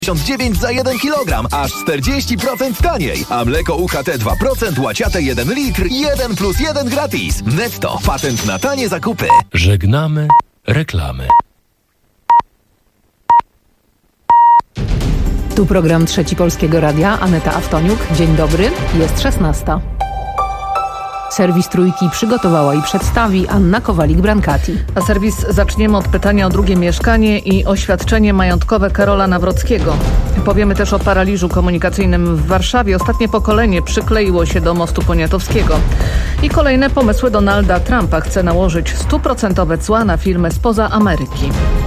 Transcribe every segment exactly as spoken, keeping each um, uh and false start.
dziewięć za jeden kilogram, aż czterdzieści procent taniej. A mleko U H T dwa procent, łaciate jeden litr, jeden plus jeden gratis. Netto. Patent na tanie zakupy. Żegnamy reklamy. Tu program Trzeci Polskiego Radia. Aneta Awtoniuk. Dzień dobry. Jest szesnasta. Serwis Trójki przygotowała i przedstawi Anna Kowalik-Brankati. A serwis zaczniemy od pytania o drugie mieszkanie i oświadczenie majątkowe Karola Nawrockiego. Powiemy też o paraliżu komunikacyjnym w Warszawie. Ostatnie pokolenie przykleiło się do mostu poniatowskiego. I kolejne pomysły Donalda Trumpa. Chce nałożyć stuprocentowe cła na firmy spoza Ameryki.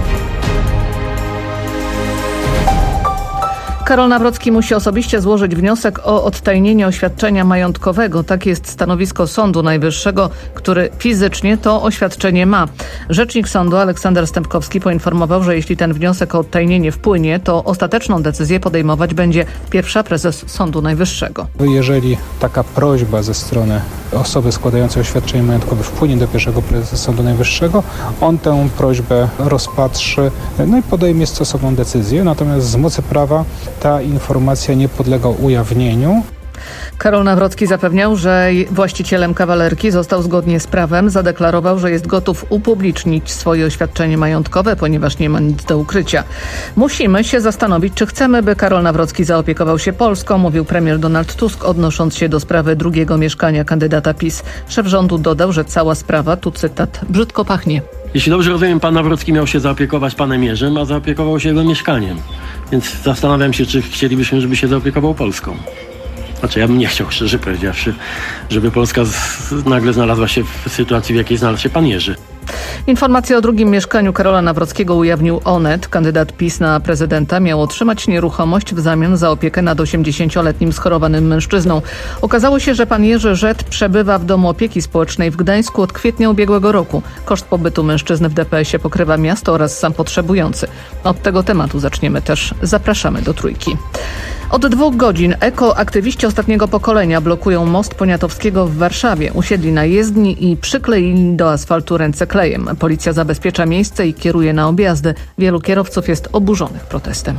Karol Nawrocki musi osobiście złożyć wniosek o odtajnienie oświadczenia majątkowego. Takie jest stanowisko Sądu Najwyższego, który fizycznie to oświadczenie ma. Rzecznik sądu Aleksander Stępkowski poinformował, że jeśli ten wniosek o odtajnienie wpłynie, to ostateczną decyzję podejmować będzie pierwsza prezes Sądu Najwyższego. Jeżeli taka prośba ze strony osoby składającej oświadczenie majątkowe wpłynie do pierwszego prezesa Sądu Najwyższego, on tę prośbę rozpatrzy, no i podejmie stosowną decyzję. Natomiast z mocy prawa ta informacja nie podlega ujawnieniu. Karol Nawrocki zapewniał, że właścicielem kawalerki został zgodnie z prawem. Zadeklarował, że jest gotów upublicznić swoje oświadczenie majątkowe, ponieważ nie ma nic do ukrycia. Musimy się zastanowić, czy chcemy, by Karol Nawrocki zaopiekował się Polską, mówił premier Donald Tusk, odnosząc się do sprawy drugiego mieszkania kandydata PiS. Szef rządu dodał, że cała sprawa, tu cytat, brzydko pachnie. Jeśli dobrze rozumiem, pan Nawrocki miał się zaopiekować panem Jerzym, a zaopiekował się jego mieszkaniem. Więc zastanawiam się, czy chcielibyśmy, żeby się zaopiekował Polską. Znaczy, ja bym nie chciał, szczerze powiedziawszy, żeby Polska z, nagle znalazła się w sytuacji, w jakiej znalazł się pan Jerzy. Informację o drugim mieszkaniu Karola Nawrockiego ujawnił Onet. Kandydat PiS na prezydenta miał otrzymać nieruchomość w zamian za opiekę nad osiemdziesięcioletnim schorowanym mężczyzną. Okazało się, że pan Jerzy Rzet przebywa w domu opieki społecznej w Gdańsku od kwietnia ubiegłego roku. Koszt pobytu mężczyzny w D P S-ie pokrywa miasto oraz sam potrzebujący. Od tego tematu zaczniemy też. Zapraszamy do Trójki. Od dwóch godzin ekoaktywiści ostatniego pokolenia blokują most Poniatowskiego w Warszawie. Usiedli na jezdni i przykleili do asfaltu ręce klejem. Policja zabezpiecza miejsce i kieruje na objazdy. Wielu kierowców jest oburzonych protestem.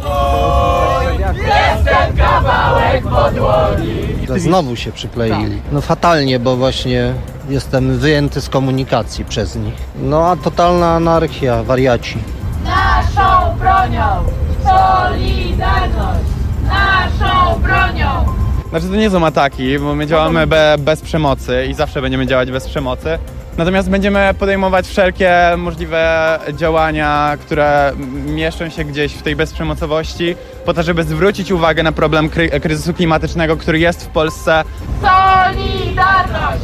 Jestem kawałek podłogi. Znowu się przykleili. No fatalnie, bo właśnie jestem wyjęty z komunikacji przez nich. No a totalna anarchia, wariaci. Naszą bronią Solidarność! Naszą bronią! Znaczy to nie są ataki, bo my działamy be, bez przemocy i zawsze będziemy działać bez przemocy. Natomiast będziemy podejmować wszelkie możliwe działania, które mieszczą się gdzieś w tej bezprzemocowości, po to, żeby zwrócić uwagę na problem kry- kryzysu klimatycznego, który jest w Polsce. Solidarność!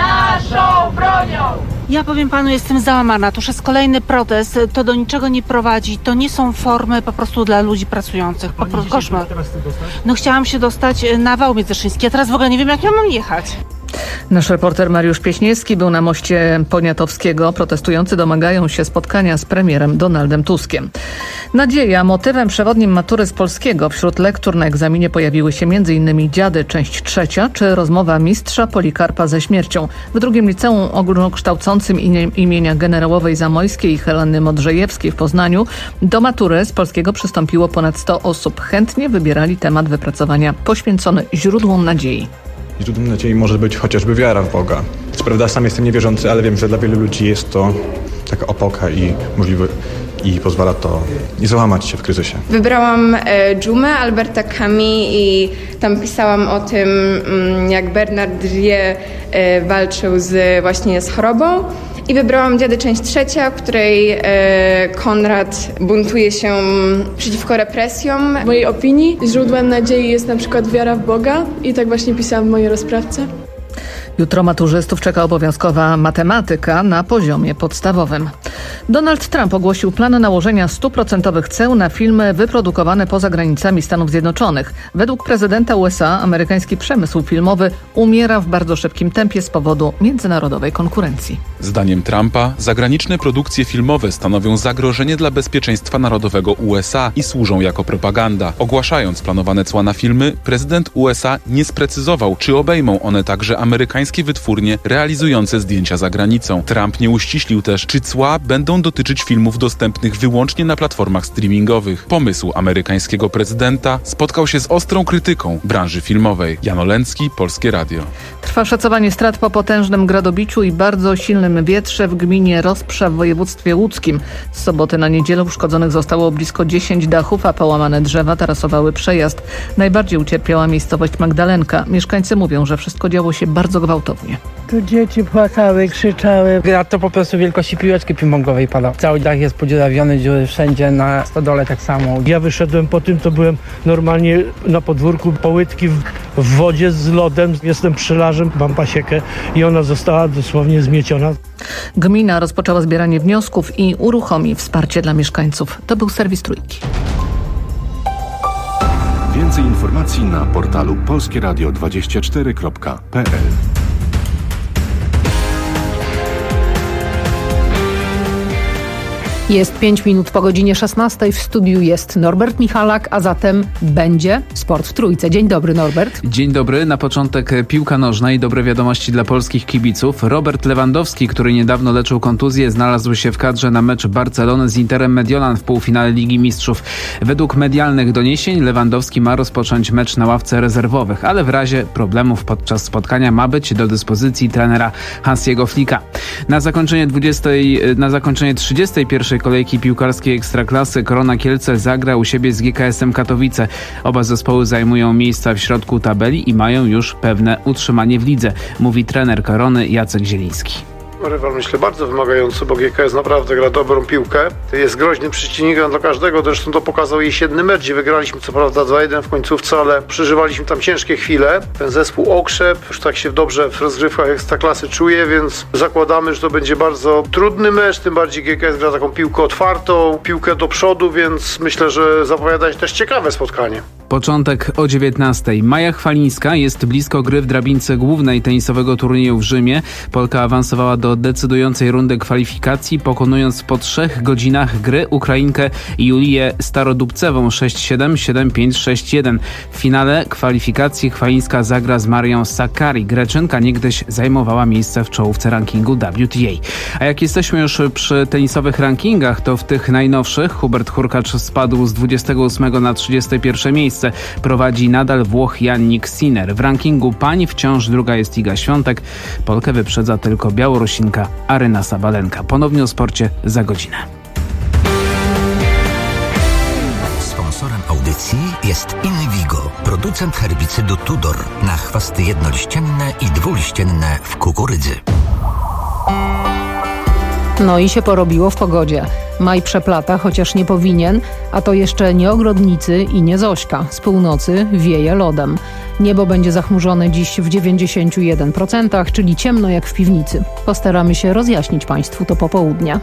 Naszą bronią! Ja powiem panu, jestem załamana. To już jest kolejny protest. To do niczego nie prowadzi. To nie są formy po prostu dla ludzi pracujących. Po prostu koszmar. No chciałam się dostać na wał Międzyszyński. Ja teraz w ogóle nie wiem, jak ja mam jechać. Nasz reporter Mariusz Pieśniewski był na moście Poniatowskiego. Protestujący domagają się spotkania z premierem Donaldem Tuskiem. Nadzieja, motywem przewodnim matury z polskiego. Wśród lektur na egzaminie pojawiły się między innymi Dziady, część trzecia, czy rozmowa mistrza Polikarpa ze śmiercią. W drugim liceum ogólnokształcącym imienia generałowej Zamojskiej i Heleny Modrzejewskiej w Poznaniu do matury z polskiego przystąpiło ponad sto osób. Chętnie wybierali temat wypracowania poświęcony źródłom nadziei. Źródłem nadziei może być chociażby wiara w Boga. Co prawda sam jestem niewierzący, ale wiem, że dla wielu ludzi jest to taka opoka i możliwe i pozwala to nie załamać się w kryzysie. Wybrałam e, Dżumę Alberta Camus i tam pisałam o tym, m, jak Bernard Rieu e, walczył z, właśnie z chorobą. I wybrałam Dziady, część trzecia, w której e, Konrad buntuje się przeciwko represjom. W mojej opinii źródłem nadziei jest na przykład wiara w Boga i tak właśnie pisałam w mojej rozprawce. Jutro maturzystów czeka obowiązkowa matematyka na poziomie podstawowym. Donald Trump ogłosił plan nałożenia stuprocentowych ceł na filmy wyprodukowane poza granicami Stanów Zjednoczonych. Według prezydenta U S A amerykański przemysł filmowy umiera w bardzo szybkim tempie z powodu międzynarodowej konkurencji. Zdaniem Trumpa zagraniczne produkcje filmowe stanowią zagrożenie dla bezpieczeństwa narodowego U S A i służą jako propaganda. Ogłaszając planowane cła na filmy, prezydent U S A nie sprecyzował, czy obejmą one także amerykańskie wytwórnie realizujące zdjęcia za granicą. Trump nie uściślił też, czy cła będą dotyczyć filmów dostępnych wyłącznie na platformach streamingowych. Pomysł amerykańskiego prezydenta spotkał się z ostrą krytyką branży filmowej. Jan Olencki, Polskie Radio. Trwa szacowanie strat po potężnym gradobiciu i bardzo silnym wietrze w gminie Rozprza w województwie łódzkim. Z soboty na niedzielę uszkodzonych zostało blisko dziesięć dachów, a połamane drzewa tarasowały przejazd. Najbardziej ucierpiała miejscowość Magdalenka. Mieszkańcy mówią, że wszystko działo się bardzo gwałtownie. Tu dzieci płakały, krzyczały. A to po prostu wielkości piłeczki ping-pongowej pada. Cały dach jest podziurawiony, dziury wszędzie, na stodole tak samo. Ja wyszedłem po tym, to byłem normalnie na podwórku, połytki w, w wodzie z lodem. Jestem pszczelarzem, mam pasiekę i ona została dosłownie zmieciona. Gmina rozpoczęła zbieranie wniosków i uruchomi wsparcie dla mieszkańców. To był serwis Trójki. Więcej informacji na portalu polskie radio dwadzieścia cztery kropka p l. Jest pięć minut po godzinie szesnastej. W studiu jest Norbert Michalak, a zatem będzie Sport w Trójce. Dzień dobry, Norbert. Dzień dobry. Na początek piłka nożna i dobre wiadomości dla polskich kibiców. Robert Lewandowski, który niedawno leczył kontuzję, znalazł się w kadrze na mecz Barcelony z Interem Mediolan w półfinale Ligi Mistrzów. Według medialnych doniesień Lewandowski ma rozpocząć mecz na ławce rezerwowych, ale w razie problemów podczas spotkania ma być do dyspozycji trenera Hansiego Flicka. Na zakończenie dwudziestej, na zakończenie trzydziestej pierwszej kolejki piłkarskiej Ekstraklasy Korona Kielce zagra u siebie z G K S-em Katowice. Oba zespoły zajmują miejsca w środku tabeli i mają już pewne utrzymanie w lidze, mówi trener Korony Jacek Zieliński. Rywal, myślę, bardzo wymagający, bo G K S naprawdę gra dobrą piłkę. Jest groźnym przeciwnikiem dla każdego, zresztą to pokazał jesienny mecz, gdzie wygraliśmy co prawda dwa jeden w końcówce, ale przeżywaliśmy tam ciężkie chwile. Ten zespół okrzep, już tak się dobrze w rozgrywkach Ekstraklasy czuje, więc zakładamy, że to będzie bardzo trudny mecz, tym bardziej G K S gra taką piłkę otwartą, piłkę do przodu, więc myślę, że zapowiada się też ciekawe spotkanie. Początek o dziewiętnastej. Maja Chwalińska jest blisko gry w drabince głównej tenisowego turnieju w Rzymie. Polka awansowała do decydującej rundy kwalifikacji, pokonując po trzech godzinach gry Ukrainkę Julię Starodubcewą sześć siedem, siedem pięć, sześć jeden. W finale kwalifikacji Chwalińska zagra z Marią Sakkari. Greczynka niegdyś zajmowała miejsce w czołówce rankingu W T A. A jak jesteśmy już przy tenisowych rankingach, to w tych najnowszych Hubert Hurkacz spadł z dwudziestego ósmego na trzydzieste pierwsze miejsce. Prowadzi nadal Włoch Jannik Sinner. W rankingu pań wciąż druga jest Iga Świątek. Polkę wyprzedza tylko Białorusinka Aryna Sabalenka. Ponownie o sporcie za godzinę. Sponsorem audycji jest Invigo, producent herbicydu Tudor na chwasty jednoliścienne i dwuliścienne w kukurydzy. No i się porobiło w pogodzie. Maj przeplata, chociaż nie powinien, a to jeszcze nie ogrodnicy i nie Zośka. Z północy wieje lodem. Niebo będzie zachmurzone dziś w dziewięćdziesiąt jeden procent, czyli ciemno jak w piwnicy. Postaramy się rozjaśnić Państwu to popołudnia.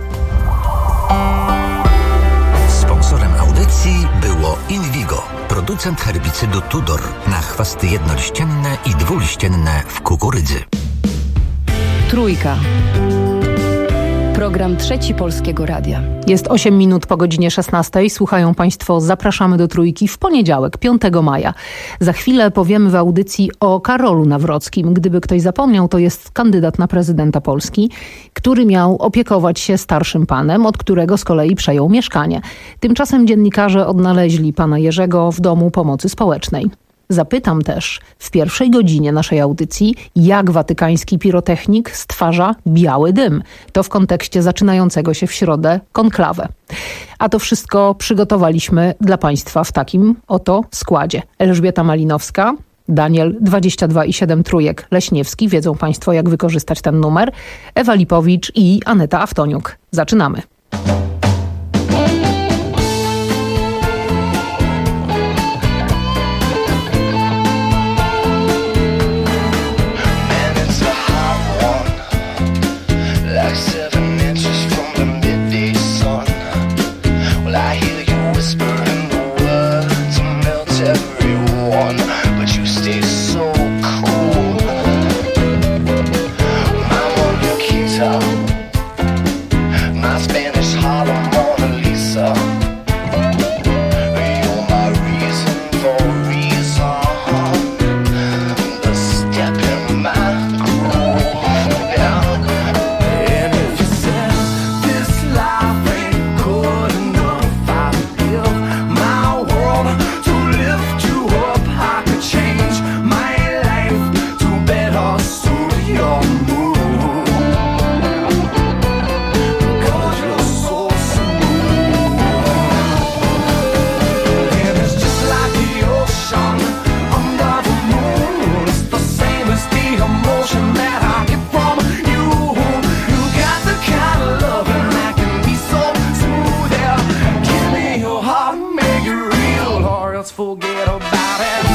Sponsorem audycji było Invigo, producent herbicydu Tudor na chwasty jednoliścienne i dwuliścienne w kukurydzy. Trójka. Program Trzeci Polskiego Radia. Jest osiem minut po godzinie szesnastej. Słuchają Państwo Zapraszamy do Trójki w poniedziałek, piątego maja. Za chwilę powiemy w audycji o Karolu Nawrockim. Gdyby ktoś zapomniał, to jest kandydat na prezydenta Polski, który miał opiekować się starszym panem, od którego z kolei przejął mieszkanie. Tymczasem dziennikarze odnaleźli pana Jerzego w domu pomocy społecznej. Zapytam też w pierwszej godzinie naszej audycji, jak watykański pirotechnik stwarza biały dym. To w kontekście zaczynającego się w środę konklawę. A to wszystko przygotowaliśmy dla Państwa w takim oto składzie. Elżbieta Malinowska, Daniel dwadzieścia dwa i siedem trójek Leśniewski. Wiedzą Państwo, jak wykorzystać ten numer. Ewa Lipowicz i Aneta Aftoniuk. Zaczynamy. Spend forget about it.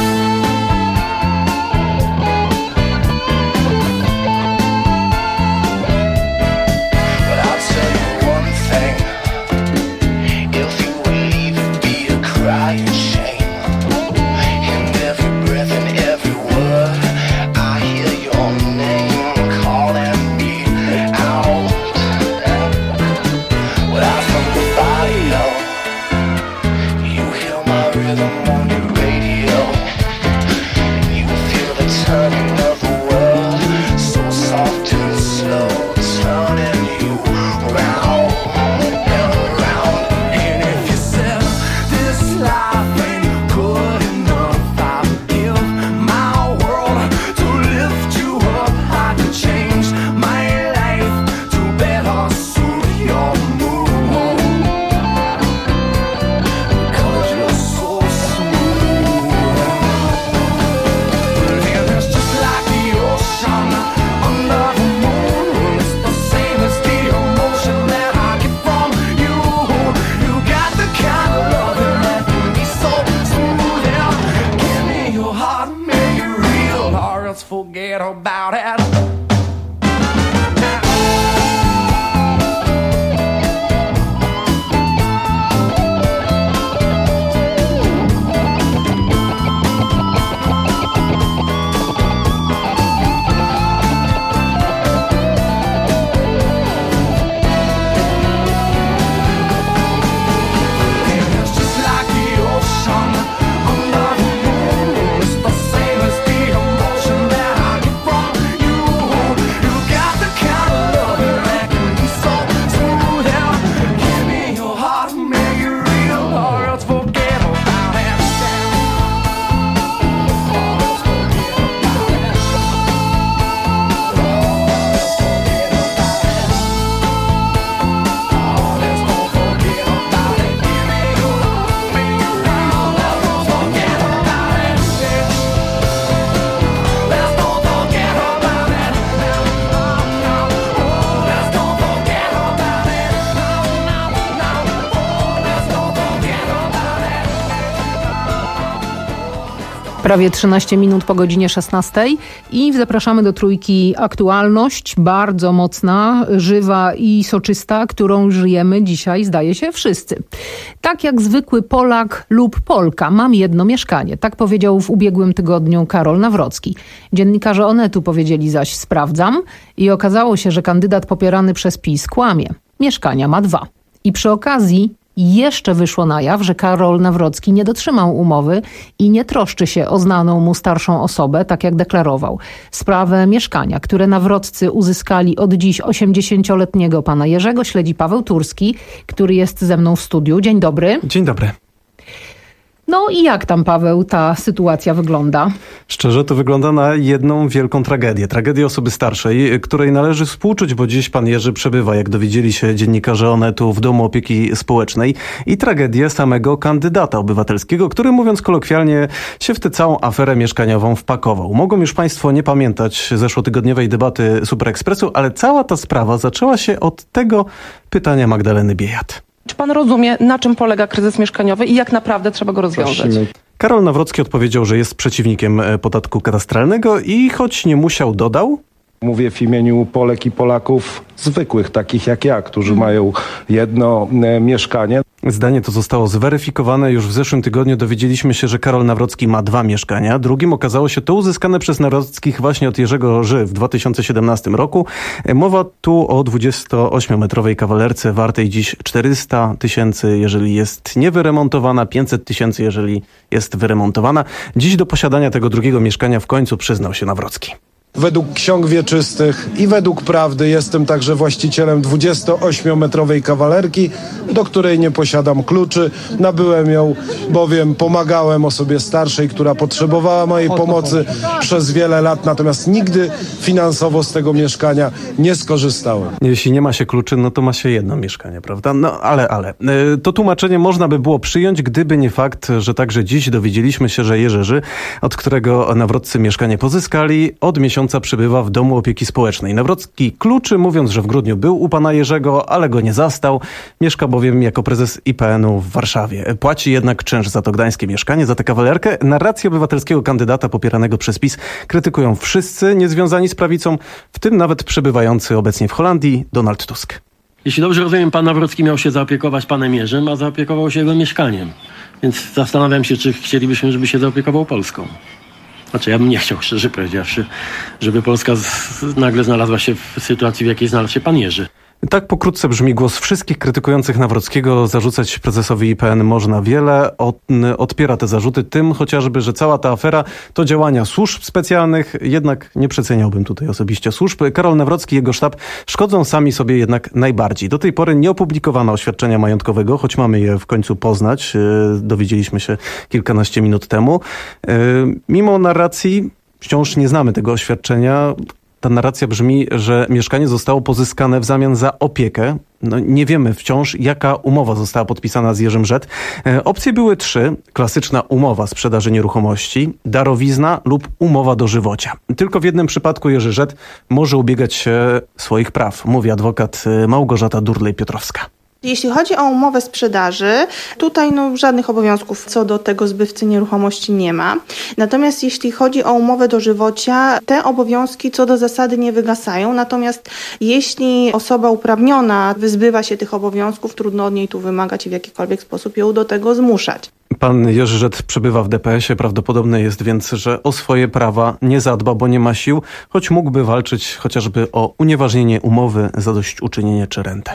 But I'll tell you one thing, if you would leave it be a crying shame. In every breath and every word I hear your name calling me out. Without from the bio, you hear my rhythm on your radio. You feel the turning of the world, so soft and slow, turning you round and round. And if you said this life ain't good enough, I would give my world to lift you up. I could change my life to better suit your mood, because you're so smooth. And it's just like the ocean under the moon. It's the same as the emotion that I get from you. You got the kind of loving that can be so smooth. Yeah. Give me your heart, make it real, or else forget about it. It's just like the ocean under the moon. It's the same as the emotion that I get from you. You got the kind of loving that can be so smooth. Yeah. Give me your heart, make it real, or else forget about it. Prawie trzynaście minut po godzinie szesnastej i zapraszamy do trójki Aktualność, bardzo mocna, żywa i soczysta, którą żyjemy dzisiaj, zdaje się, wszyscy. Tak jak zwykły Polak lub Polka, mam jedno mieszkanie. Tak powiedział w ubiegłym tygodniu Karol Nawrocki. Dziennikarze Onetu powiedzieli zaś sprawdzam i okazało się, że kandydat popierany przez PiS kłamie. Mieszkania ma dwa. I przy okazji jeszcze wyszło na jaw, że Karol Nawrocki nie dotrzymał umowy i nie troszczy się o znaną mu starszą osobę, tak jak deklarował. Sprawę mieszkania, które Nawroccy uzyskali od dziś osiemdziesięcioletniego pana Jerzego, śledzi Paweł Turski, który jest ze mną w studiu. Dzień dobry. Dzień dobry. No i jak tam, Paweł, ta sytuacja wygląda? Szczerze, to wygląda na jedną wielką tragedię. Tragedię osoby starszej, której należy współczuć, bo dziś pan Jerzy przebywa, jak dowiedzieli się dziennikarze Onetu, w Domu Opieki Społecznej. I tragedię samego kandydata obywatelskiego, który, mówiąc kolokwialnie, się w tę całą aferę mieszkaniową wpakował. Mogą już państwo nie pamiętać zeszłotygodniowej debaty Super Expressu, ale cała ta sprawa zaczęła się od tego pytania Magdaleny Biejat. Czy pan rozumie, na czym polega kryzys mieszkaniowy i jak naprawdę trzeba go rozwiązać? Prosimy. Karol Nawrocki odpowiedział, że jest przeciwnikiem podatku katastralnego i choć nie musiał, dodał: Mówię w imieniu Polek i Polaków zwykłych, takich jak ja, którzy mają jedno e, mieszkanie. Zdanie to zostało zweryfikowane. Już w zeszłym tygodniu dowiedzieliśmy się, że Karol Nawrocki ma dwa mieszkania. Drugim okazało się to uzyskane przez Nawrockich właśnie od Jerzego Ży w dwa tysiące siedemnastym roku. Mowa tu o dwudziestoośmiometrowej kawalerce wartej dziś czterysta tysięcy, jeżeli jest niewyremontowana, pięćset tysięcy, jeżeli jest wyremontowana. Dziś do posiadania tego drugiego mieszkania w końcu przyznał się Nawrocki. Według ksiąg wieczystych i według prawdy jestem także właścicielem dwudziestoośmiometrowej kawalerki, do której nie posiadam kluczy. Nabyłem ją, bowiem pomagałem osobie starszej, która potrzebowała mojej pomocy przez wiele lat, natomiast nigdy finansowo z tego mieszkania nie skorzystałem. Jeśli nie ma się kluczy, no to ma się jedno mieszkanie, prawda? No ale, ale. To tłumaczenie można by było przyjąć, gdyby nie fakt, że także dziś dowiedzieliśmy się, że Jerzy Ży, od którego Nawroccy mieszkanie pozyskali, od miesiąca miesiąca przebywa w domu opieki społecznej. Nawrocki kluczy, mówiąc, że w grudniu był u pana Jerzego, ale go nie zastał. Mieszka bowiem jako prezes I P N-u w Warszawie. Płaci jednak czynsz za to gdańskie mieszkanie, za tę kawalerkę. Narrację obywatelskiego kandydata popieranego przez PiS krytykują wszyscy niezwiązani z prawicą, w tym nawet przebywający obecnie w Holandii Donald Tusk. Jeśli dobrze rozumiem, pan Nawrocki miał się zaopiekować panem Jerzym, a zaopiekował się jego mieszkaniem. Więc zastanawiam się, czy chcielibyśmy, żeby się zaopiekował Polską. Znaczy, ja bym nie chciał, szczerze powiedziawszy, żeby Polska z, nagle znalazła się w sytuacji, w jakiej znalazł się pan Jerzy. Tak pokrótce brzmi głos wszystkich krytykujących Nawrockiego. Zarzucać prezesowi I P N można wiele. Od, odpiera te zarzuty tym chociażby, że cała ta afera to działania służb specjalnych. Jednak nie przeceniałbym tutaj osobiście służb. Karol Nawrocki i jego sztab szkodzą sami sobie jednak najbardziej. Do tej pory nie opublikowano oświadczenia majątkowego, choć mamy je w końcu poznać. Dowiedzieliśmy się kilkanaście minut temu. Mimo narracji wciąż nie znamy tego oświadczenia. Ta narracja brzmi, że mieszkanie zostało pozyskane w zamian za opiekę. No, nie wiemy wciąż, jaka umowa została podpisana z Jerzym Rzet. E, opcje były trzy. Klasyczna umowa sprzedaży nieruchomości, darowizna lub umowa dożywocia. Tylko w jednym przypadku Jerzy Rzet może ubiegać się swoich praw, mówi adwokat Małgorzata Durlej-Piotrowska. Jeśli chodzi o umowę sprzedaży, tutaj no, żadnych obowiązków co do tego zbywcy nieruchomości nie ma. Natomiast jeśli chodzi o umowę dożywocia, te obowiązki co do zasady nie wygasają. Natomiast jeśli osoba uprawniona wyzbywa się tych obowiązków, trudno od niej tu wymagać i w jakikolwiek sposób ją do tego zmuszać. Pan Jerzy Rzet przebywa w D P S ie. Prawdopodobne jest więc, że o swoje prawa nie zadba, bo nie ma sił, choć mógłby walczyć chociażby o unieważnienie umowy, zadośćuczynienie czy rentę.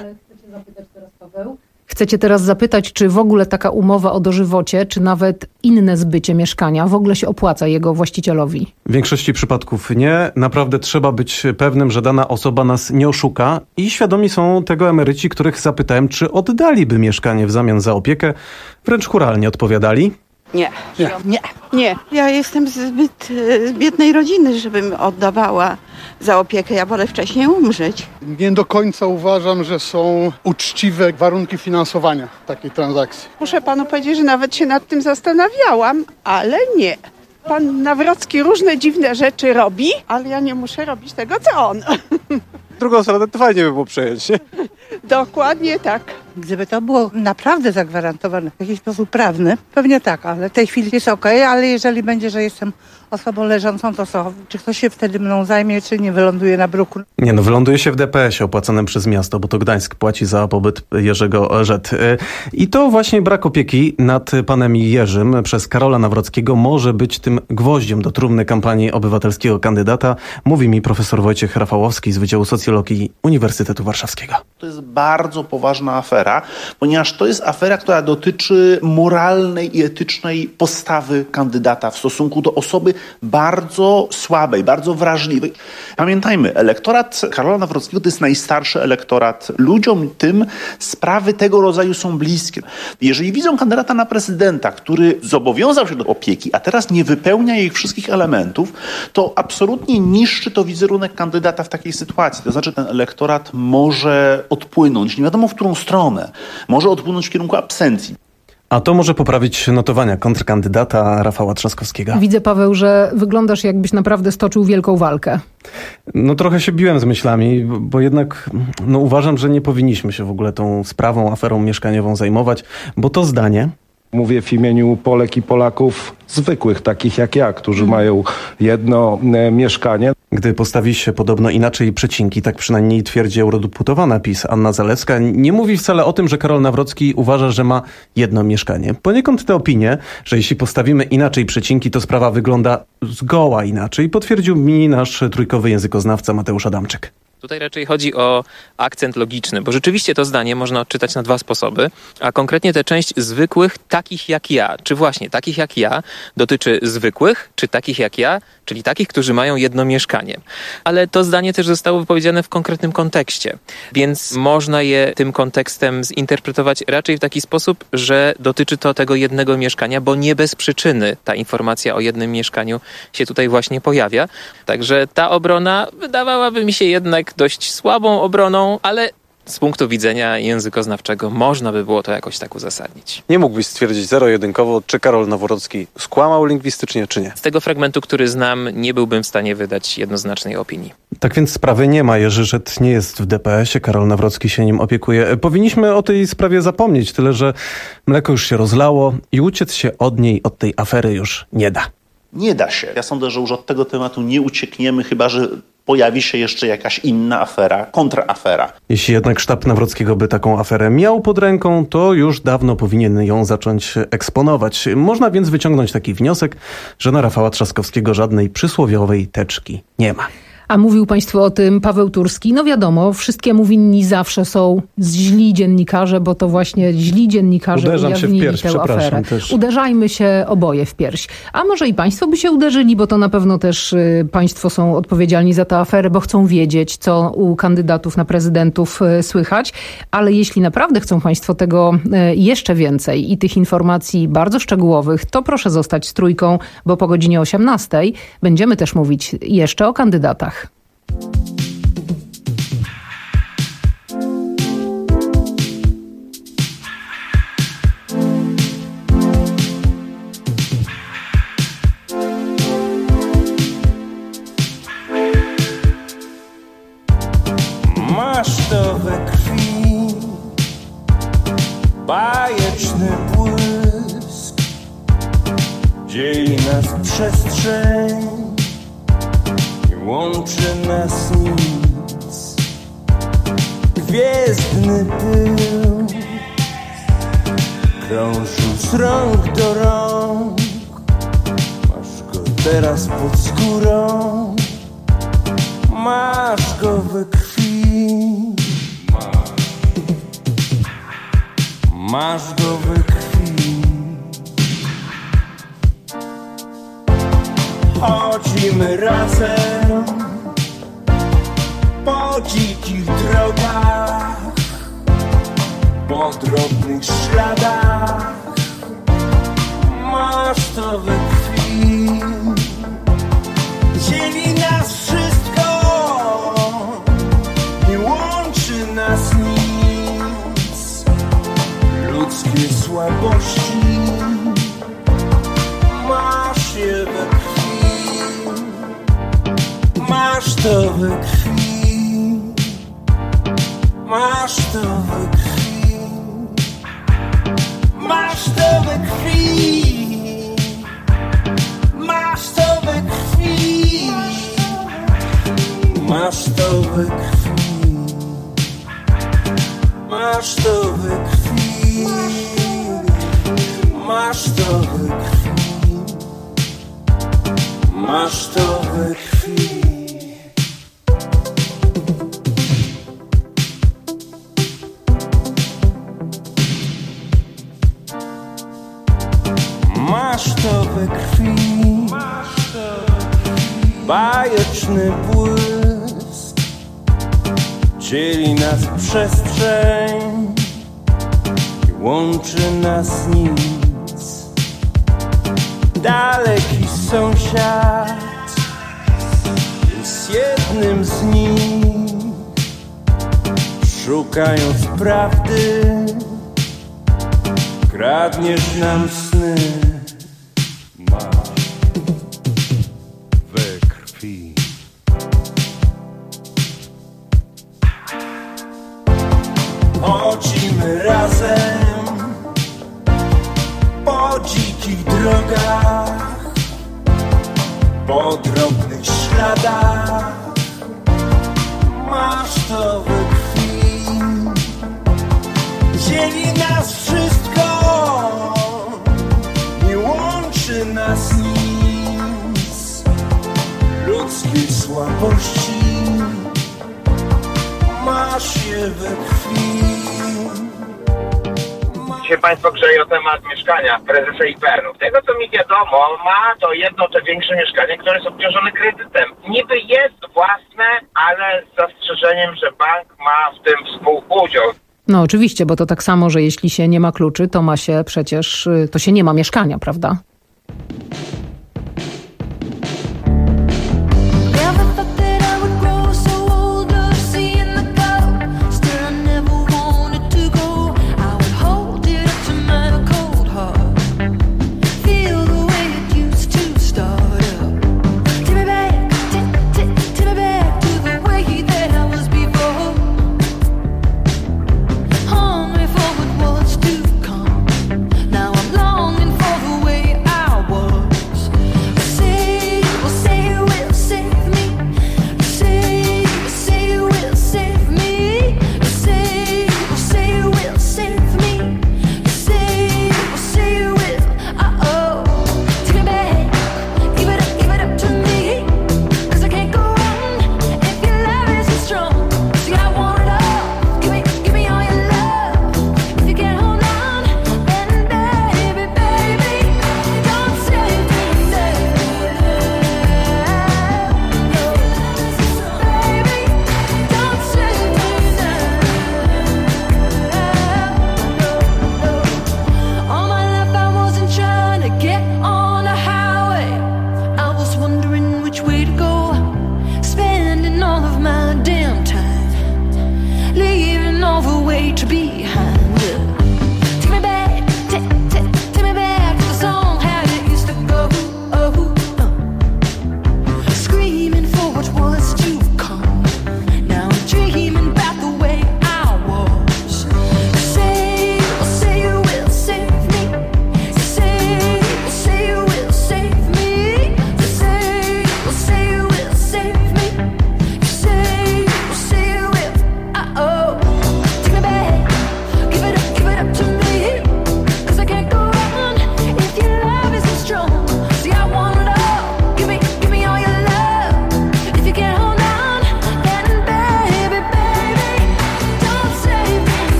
Chcecie teraz zapytać, czy w ogóle taka umowa o dożywocie, czy nawet inne zbycie mieszkania w ogóle się opłaca jego właścicielowi? W większości przypadków nie. Naprawdę trzeba być pewnym, że dana osoba nas nie oszuka i świadomi są tego emeryci, których zapytałem, czy oddaliby mieszkanie w zamian za opiekę. Wręcz churalnie odpowiadali. Nie. Nie. Nie. Nie. Ja jestem zbyt z biednej rodziny, żebym oddawała za opiekę. Ja wolę wcześniej umrzeć. Nie do końca uważam, że są uczciwe warunki finansowania takiej transakcji. Muszę panu powiedzieć, że nawet się nad tym zastanawiałam, ale nie. Pan Nawrocki różne dziwne rzeczy robi, ale ja nie muszę robić tego, co on. Drugą stronę to fajnie by było przejąć, nie? Dokładnie tak. Gdyby to było naprawdę zagwarantowane w jakiś sposób prawny, pewnie tak, ale w tej chwili jest okej, okay, ale jeżeli będzie, że jestem osobą leżącą, to co? Czy ktoś się wtedy mną zajmie, czy nie wyląduje na bruku? Nie no, wyląduje się w D P S ie opłacanym przez miasto, bo to Gdańsk płaci za pobyt Jerzego Rzet. I to właśnie brak opieki nad panem Jerzym przez Karola Nawrockiego może być tym gwoździem do trumny kampanii obywatelskiego kandydata, mówi mi profesor Wojciech Rafałowski z Wydziału Socjologii Uniwersytetu Warszawskiego. To jest bardzo poważna afera, ponieważ to jest afera, która dotyczy moralnej i etycznej postawy kandydata w stosunku do osoby bardzo słabej, bardzo wrażliwej. Pamiętajmy, elektorat Karola Nawrockiego to jest najstarszy elektorat. Ludziom tym sprawy tego rodzaju są bliskie. Jeżeli widzą kandydata na prezydenta, który zobowiązał się do opieki, a teraz nie wypełnia jej wszystkich elementów, to absolutnie niszczy to wizerunek kandydata w takiej sytuacji. To znaczy ten elektorat może odpłynąć, nie wiadomo w którą stronę, może odpłynąć w kierunku absencji. A to może poprawić notowania kontrkandydata Rafała Trzaskowskiego. Widzę, Paweł, że wyglądasz, jakbyś naprawdę stoczył wielką walkę. No trochę się biłem z myślami, bo jednak no, uważam, że nie powinniśmy się w ogóle tą sprawą, aferą mieszkaniową zajmować, bo to zdanie... Mówię w imieniu Polek i Polaków zwykłych, takich jak ja, którzy hmm. mają jedno e, mieszkanie. Gdy postawi się podobno inaczej przecinki, tak przynajmniej twierdzi eurodeputowana PiS Anna Zalewska, nie mówi wcale o tym, że Karol Nawrocki uważa, że ma jedno mieszkanie. Poniekąd te opinie, że jeśli postawimy inaczej przecinki, to sprawa wygląda zgoła inaczej, potwierdził mi nasz trójkowy językoznawca Mateusz Adamczyk. Tutaj raczej chodzi o akcent logiczny, bo rzeczywiście to zdanie można odczytać na dwa sposoby, a konkretnie tę część zwykłych, takich jak ja, czy właśnie takich jak ja, dotyczy zwykłych, czy takich jak ja, czyli takich, którzy mają jedno mieszkanie. Ale to zdanie też zostało wypowiedziane w konkretnym kontekście, więc można je tym kontekstem zinterpretować raczej w taki sposób, że dotyczy to tego jednego mieszkania, bo nie bez przyczyny ta informacja o jednym mieszkaniu się tutaj właśnie pojawia. Także ta obrona wydawałaby mi się jednak dość słabą obroną, ale z punktu widzenia językoznawczego można by było to jakoś tak uzasadnić. Nie mógłbyś stwierdzić zero-jedynkowo, czy Karol Nawrocki skłamał lingwistycznie, czy nie? Z tego fragmentu, który znam, nie byłbym w stanie wydać jednoznacznej opinii. Tak więc sprawy nie ma. Jerzy Żet nie jest w D P S ie, Karol Nawrocki się nim opiekuje. Powinniśmy o tej sprawie zapomnieć, tyle że mleko już się rozlało i uciec się od niej, od tej afery już nie da. Nie da się. Ja sądzę, że już od tego tematu nie uciekniemy, chyba że pojawi się jeszcze jakaś inna afera, kontrafera. Jeśli jednak sztab Nawrockiego by taką aferę miał pod ręką, to już dawno powinien ją zacząć eksponować. Można więc wyciągnąć taki wniosek, że na Rafała Trzaskowskiego żadnej przysłowiowej teczki nie ma. A mówił państwu o tym Paweł Turski. No wiadomo, wszystkiemu winni zawsze są źli dziennikarze, bo to właśnie źli dziennikarze Uderzam ujawnili się w pierś, tę aferę. Też. Uderzajmy się oboje w pierś. A może i państwo by się uderzyli, bo to na pewno też y, państwo są odpowiedzialni za tę aferę, bo chcą wiedzieć, co u kandydatów na prezydentów y, słychać. Ale jeśli naprawdę chcą państwo tego y, jeszcze więcej i tych informacji bardzo szczegółowych, to proszę zostać z Trójką, bo po godzinie osiemnastej będziemy też mówić jeszcze o kandydatach. Masz to we krwi, bajeczny błysk, dzieli nas przestrzeń, nie łączy nas nic. Gwiezdny pył krążył z rąk do rąk, masz go teraz pod skórą, masz go we krwi, masz go we krwi. Chodzimy razem po dzikich drogach, po drobnych śladach, masz to we krwi. Dzieli nas wszystko, nie łączy nas nic. Ludzkie słabości masz je we krwi, masz to we krwi, masz to we krwi, masz to we krwi, masz to we krwi, masz to we krwi, masz to we krwi, masz to we krwi, masz to we krwi. Masz to we krwi, bajeczny błysk, dzieli nas przestrzeń i łączy nas nic. Daleki sąsiad jest jednym z nich, szukając prawdy kradniesz nam sny. Masz we krwi. Chodzimy razem po dzikich drogach, po drobnych śladach, masz to we krwi. Dzieli nas wszystko, nie łączy nas nic. Ludzkie słabości masz je we krwi. Dzisiaj Państwo grzeją o temat mieszkania prezesa I P R u. Z tego co mi wiadomo, ma to jedno te większe mieszkanie, które jest obciążone kredytem. Niby jest własne, ale z zastrzeżeniem, że bank ma w tym współudział. No oczywiście, bo to tak samo, że jeśli się nie ma kluczy, to ma się przecież, to się nie ma mieszkania, prawda? Never thought that I would grow so old, or seeing the go. Still I never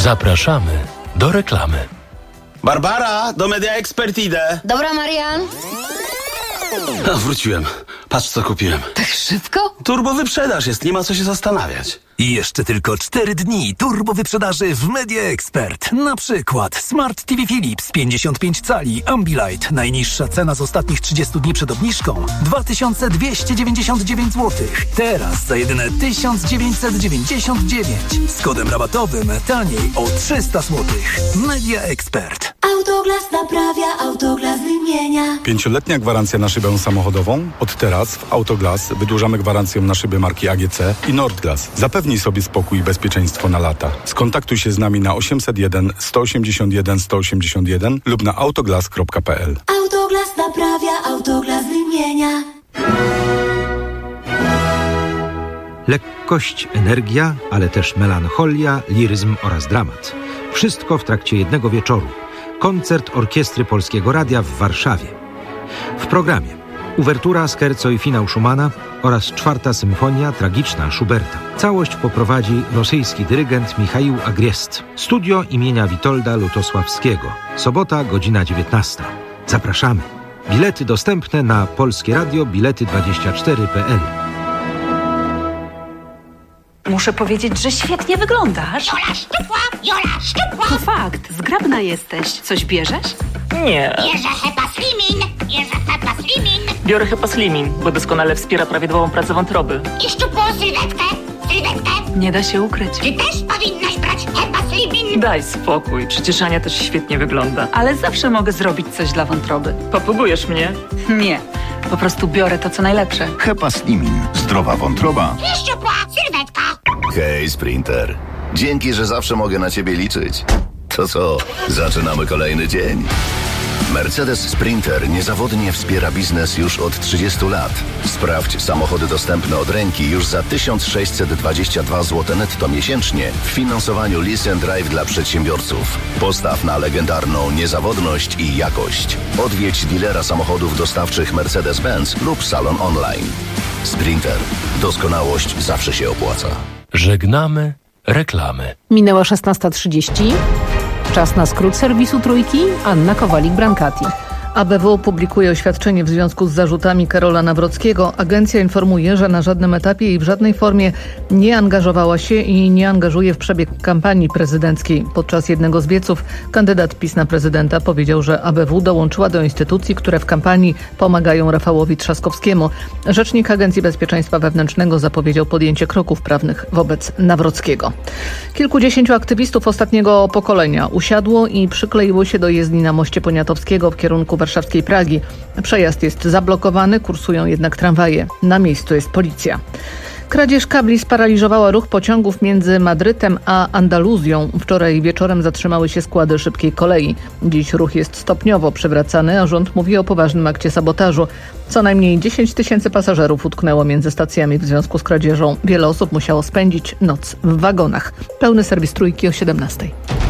Zapraszamy do reklamy. Barbara, do Media Expert idę. Dobra, Marian. A, wróciłem. Patrz, co kupiłem. Tak szybko? Turbo wyprzedaż jest, nie ma co się zastanawiać. I jeszcze tylko cztery dni turbo wyprzedaży w Media Expert. Na przykład Smart T V Philips pięćdziesiąt pięć cali Ambilight. Najniższa cena z ostatnich trzydziestu dni przed obniżką dwa tysiące dwieście dziewięćdziesiąt dziewięć złotych. Teraz za jedyne tysiąc dziewięćset dziewięćdziesiąt dziewięć. Z kodem rabatowym taniej o trzysta złotych. Media Expert. Autoglas naprawia, Autoglas wymienia. Pięcioletnia gwarancja na szybę samochodową? Od teraz w Autoglas wydłużamy gwarancję na szyby marki A G C i Nordglas. Zapewnij sobie spokój i bezpieczeństwo na lata. Skontaktuj się z nami na osiemset jeden sto osiemdziesiąt jeden sto osiemdziesiąt jeden lub na autoglas kropka p l. Autoglas naprawia, Autoglas wymienia. Lekkość, energia, ale też melancholia, liryzm oraz dramat. Wszystko w trakcie jednego wieczoru. Koncert Orkiestry Polskiego Radia w Warszawie. W programie uwertura, scherzo i finał Schumana oraz czwarta symfonia tragiczna Schuberta. Całość poprowadzi rosyjski dyrygent Michaił Agriest. Studio imienia Witolda Lutosławskiego. Sobota, godzina dziewiętnasta. Zapraszamy. Bilety dostępne na Polskie Radio Bilety dwadzieścia cztery kropka p l. Muszę powiedzieć, że świetnie wyglądasz. Jola szczupła, Jola szczupła. To fakt, zgrabna jesteś. Coś bierzesz? Nie. Bierze Hepa Slimin, bierze Hepa Slimin. Biorę Hepa Slimin, bo doskonale wspiera prawidłową pracę wątroby. I szczupłą sylwetkę, sylwetkę. Nie da się ukryć. Ty też powinnaś brać Hepa Slimin. Daj spokój, przecież Ania też świetnie wygląda. Ale zawsze mogę zrobić coś dla wątroby. Popugujesz mnie? Nie, po prostu biorę to, co najlepsze. Hepa Slimin. Zdrowa wątroba. I szczupła sylwetka. Hej, Sprinter. Dzięki, że zawsze mogę na ciebie liczyć. To co? Zaczynamy kolejny dzień. Mercedes Sprinter niezawodnie wspiera biznes już od trzydziestu lat. Sprawdź samochody dostępne od ręki już za tysiąc sześćset dwadzieścia dwa złote netto miesięcznie w finansowaniu Lease and Drive dla przedsiębiorców. Postaw na legendarną niezawodność i jakość. Odwiedź dealera samochodów dostawczych Mercedes-Benz lub salon online. Sprinter. Doskonałość zawsze się opłaca. Żegnamy reklamy. Minęła szesnasta trzydzieści. Czas na skrót serwisu Trójki. Anna Kowalik-Brankati. A B W publikuje oświadczenie w związku z zarzutami Karola Nawrockiego. Agencja informuje, że na żadnym etapie i w żadnej formie nie angażowała się i nie angażuje w przebieg kampanii prezydenckiej. Podczas jednego z wieców kandydat PiS na prezydenta powiedział, że A B W dołączyła do instytucji, które w kampanii pomagają Rafałowi Trzaskowskiemu. Rzecznik Agencji Bezpieczeństwa Wewnętrznego zapowiedział podjęcie kroków prawnych wobec Nawrockiego. Kilkudziesięciu aktywistów ostatniego pokolenia usiadło i przykleiło się do jezdni na moście Poniatowskiego w kierunku warszawskiej Pragi. Przejazd jest zablokowany, kursują jednak tramwaje. Na miejscu jest policja. Kradzież kabli sparaliżowała ruch pociągów między Madrytem a Andaluzją. Wczoraj wieczorem zatrzymały się składy szybkiej kolei. Dziś ruch jest stopniowo przywracany, a rząd mówi o poważnym akcie sabotażu. Co najmniej dziesięć tysięcy pasażerów utknęło między stacjami w związku z kradzieżą. Wiele osób musiało spędzić noc w wagonach. Pełny serwis Trójki o siedemnastej.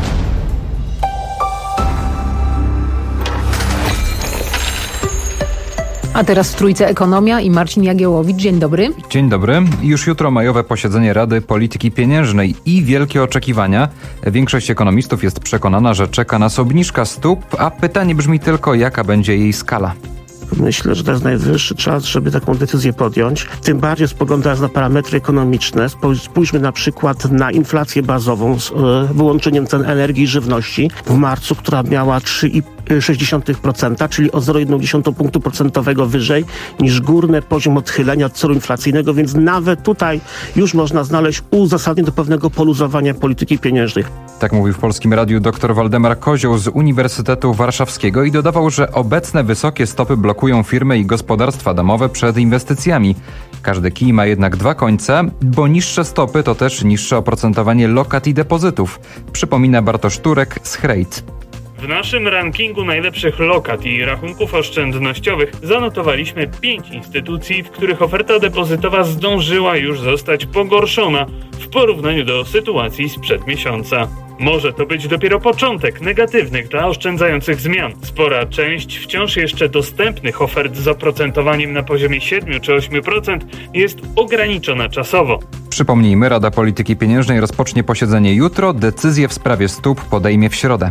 A teraz w Trójce Ekonomia i Marcin Jagiełowicz. Dzień dobry. Dzień dobry. Już jutro majowe posiedzenie Rady Polityki Pieniężnej i wielkie oczekiwania. Większość ekonomistów jest przekonana, że czeka nas obniżka stóp, a pytanie brzmi tylko, jaka będzie jej skala. Myślę, że to jest najwyższy czas, żeby taką decyzję podjąć. Tym bardziej spoglądając na parametry ekonomiczne. Spójrzmy na przykład na inflację bazową z wyłączeniem cen energii i żywności w marcu, która miała trzy i sześć dziesiątych procent, czyli o zero przecinek jeden punktu procentowego wyżej niż górny poziom odchylenia od celu inflacyjnego, więc nawet tutaj już można znaleźć uzasadnienie do pewnego poluzowania polityki pieniężnej. Tak mówił w Polskim Radiu dr Waldemar Kozioł z Uniwersytetu Warszawskiego i dodawał, że obecne wysokie stopy blokują firmy i gospodarstwa domowe przed inwestycjami. Każdy kij ma jednak dwa końce, bo niższe stopy to też niższe oprocentowanie lokat i depozytów, przypomina Bartosz Turek z Hrejt. W naszym rankingu najlepszych lokat i rachunków oszczędnościowych zanotowaliśmy pięć instytucji, w których oferta depozytowa zdążyła już zostać pogorszona w porównaniu do sytuacji sprzed miesiąca. Może to być dopiero początek negatywnych dla oszczędzających zmian. Spora część wciąż jeszcze dostępnych ofert z oprocentowaniem na poziomie siedem czy osiem procent jest ograniczona czasowo. Przypomnijmy, Rada Polityki Pieniężnej rozpocznie posiedzenie jutro, decyzję w sprawie stóp podejmie w środę.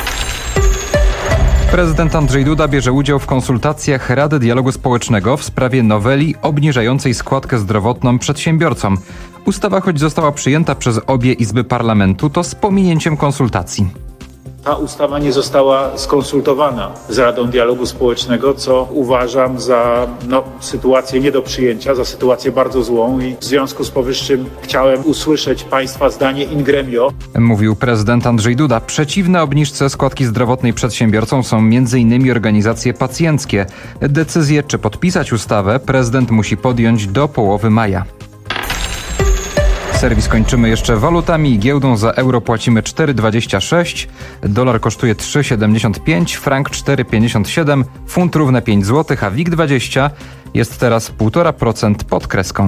Prezydent Andrzej Duda bierze udział w konsultacjach Rady Dialogu Społecznego w sprawie noweli obniżającej składkę zdrowotną przedsiębiorcom. Ustawa, choć została przyjęta przez obie izby parlamentu, to z pominięciem konsultacji. Ta ustawa nie została skonsultowana z Radą Dialogu Społecznego, co uważam za no, sytuację nie do przyjęcia, za sytuację bardzo złą i w związku z powyższym chciałem usłyszeć Państwa zdanie in gremio. Mówił prezydent Andrzej Duda. Przeciwne obniżce składki zdrowotnej przedsiębiorcom są między innymi organizacje pacjenckie. Decyzję, czy podpisać ustawę, prezydent musi podjąć do połowy maja. Serwis kończymy jeszcze walutami. Giełdą za euro płacimy cztery dwadzieścia sześć, dolar kosztuje trzy siedemdziesiąt pięć, frank cztery pięćdziesiąt siedem, funt równe pięć złotych, a WIG dwadzieścia jest teraz półtora procent pod kreską.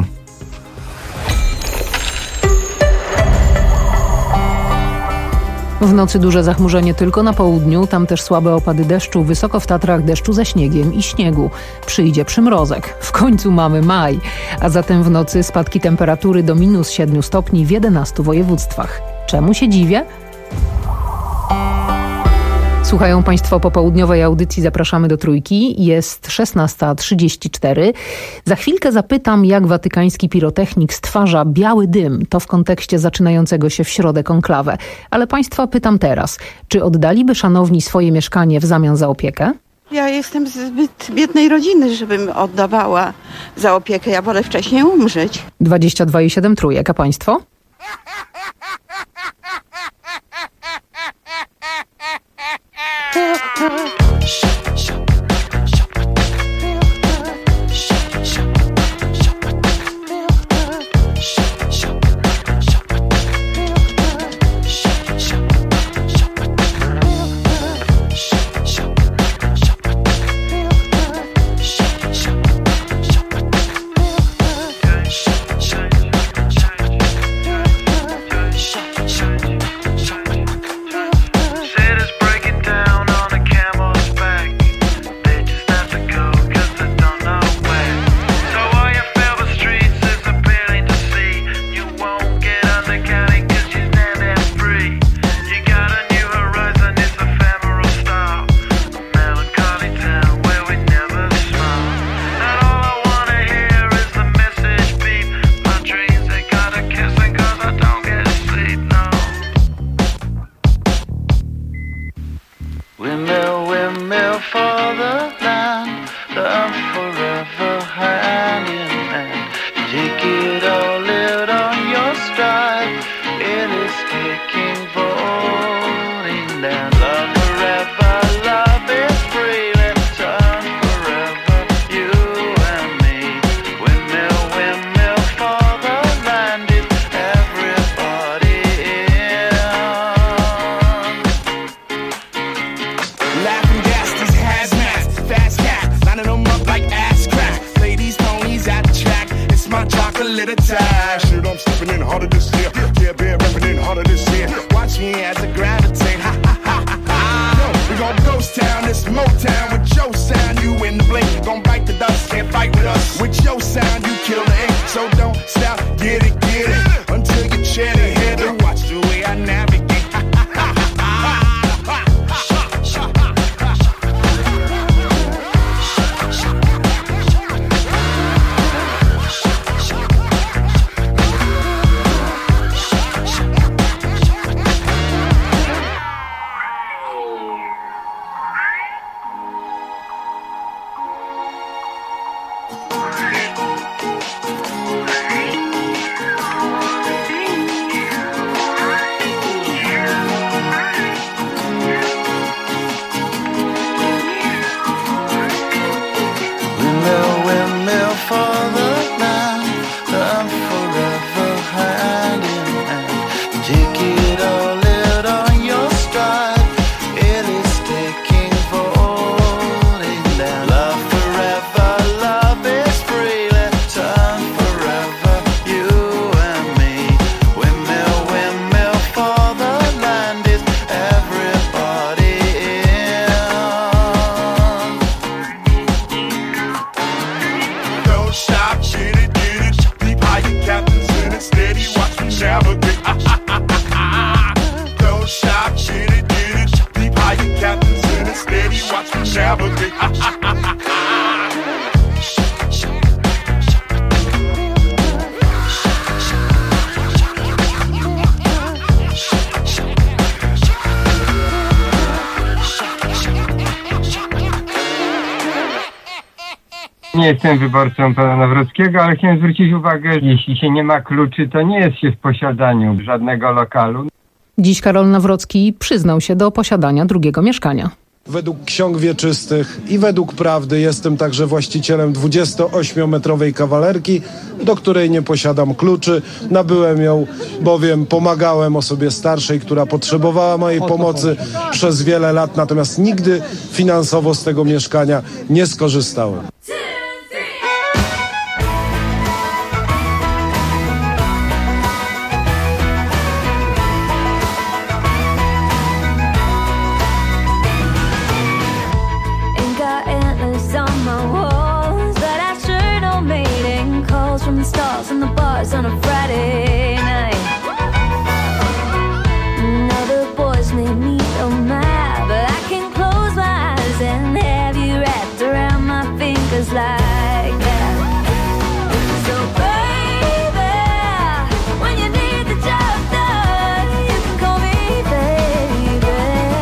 W nocy duże zachmurzenie tylko na południu, tam też słabe opady deszczu, wysoko w Tatrach deszczu ze śniegiem i śniegu. Przyjdzie przymrozek. W końcu mamy maj, a zatem w nocy spadki temperatury do minus siedem stopni w jedenastu województwach. Czemu się dziwię? Słuchają Państwo popołudniowej audycji Zapraszamy do Trójki. Jest szesnasta trzydzieści cztery. Za chwilkę zapytam, jak watykański pirotechnik stwarza biały dym. To w kontekście zaczynającego się w środę konklawę. Ale Państwa pytam teraz, czy oddaliby szanowni swoje mieszkanie w zamian za opiekę? Ja jestem z zbyt biednej rodziny, żebym oddawała za opiekę. Ja wolę wcześniej umrzeć. dwadzieścia dwa i siedem Trójek, a Państwo? Shit, I'm stepping in harder this year. Yeah, been rapping in harder this nie jestem wyborcą pana Nawrockiego, ale chciałem zwrócić uwagę, że jeśli się nie ma kluczy, to nie jest się w posiadaniu żadnego lokalu. Dziś Karol Nawrocki przyznał się do posiadania drugiego mieszkania. Według ksiąg wieczystych i według prawdy jestem także właścicielem dwudziestoośmiometrowej kawalerki, do której nie posiadam kluczy. Nabyłem ją, bowiem pomagałem osobie starszej, która potrzebowała mojej pomocy przez wiele lat, natomiast nigdy finansowo z tego mieszkania nie skorzystałem. On a Friday night. Now the boys may meet on my, but I can close my eyes and have you wrapped around my fingers like that. So baby, when you need the job done, you can call me baby.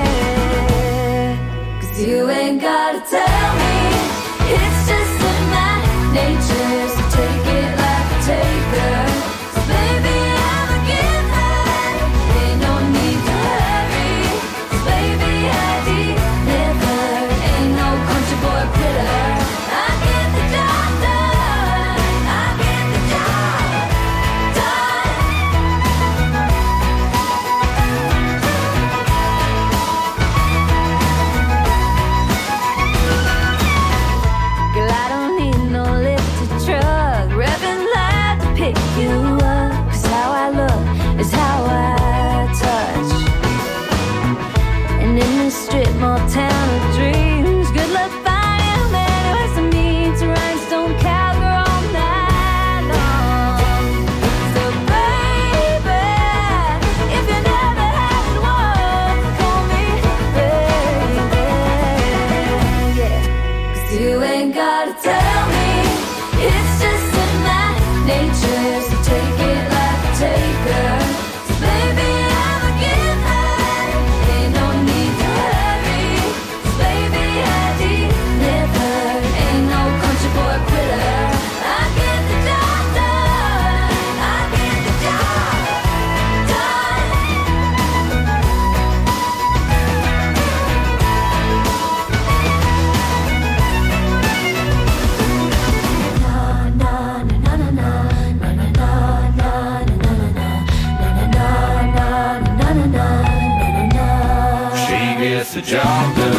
'Cause you ain't gotta tell me, it's just in my nature, so take it like a taker. The job done.